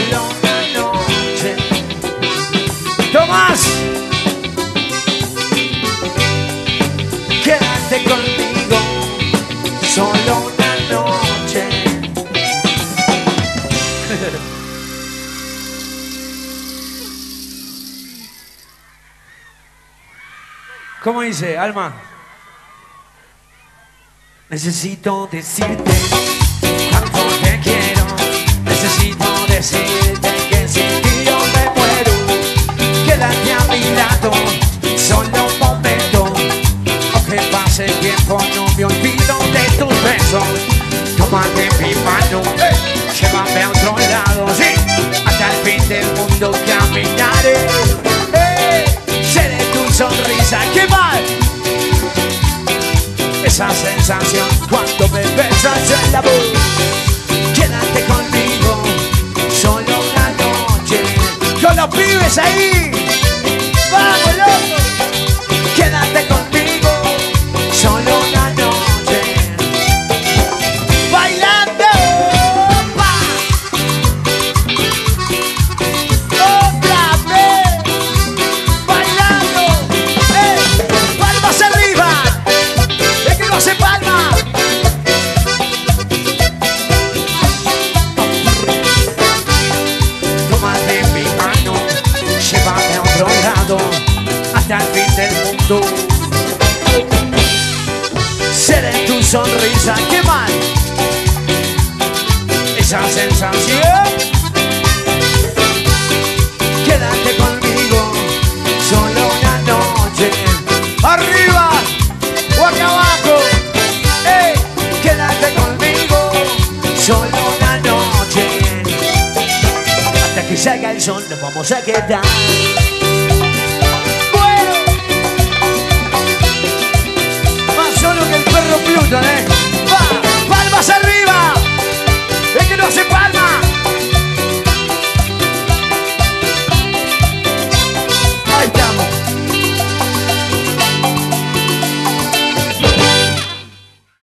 solo una noche. Tomás, quédate conmigo, solo una noche. ¿Cómo dice, Alma? Necesito decirte cuánto te quiero. Necesito decirte que sin ti yo me muero. Quédate a mi lado, solo un momento. Aunque pase el tiempo, no me olvido de tus besos. Tómate mi mano, llévame a otro lado, sí. Hasta el fin del mundo caminaré. Seré tu sonrisa, ¿qué mal? Esa sensación cuando me besas en la voz. Quédate conmigo, solo una noche. Con los pibes ahí, vamos loco. Quédate conmigo, solo una noche. Bailando, pa. Otra vez, bailando, palmas arriba. ¡Se palma! Tómate mi mano, llévame a otro lado, hasta el fin del mundo. Seré tu sonrisa, qué mal. Esa sensación. Quédate conmigo, solo una noche. ¡Arriba! ¡O acá abajo! Quédate conmigo, solo una noche. Hasta que salga el sol nos vamos a quedar.